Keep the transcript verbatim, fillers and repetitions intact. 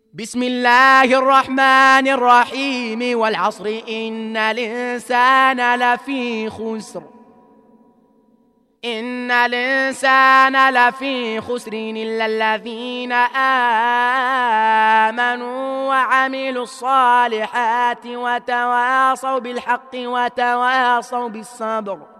بسم الله الرحمن الرحيم والعصر إن الإنسان لفي خسر إن الإنسان لفي خسر إلا الذين آمنوا وعملوا الصالحات وتواصوا بالحق وتواصوا بالصبر.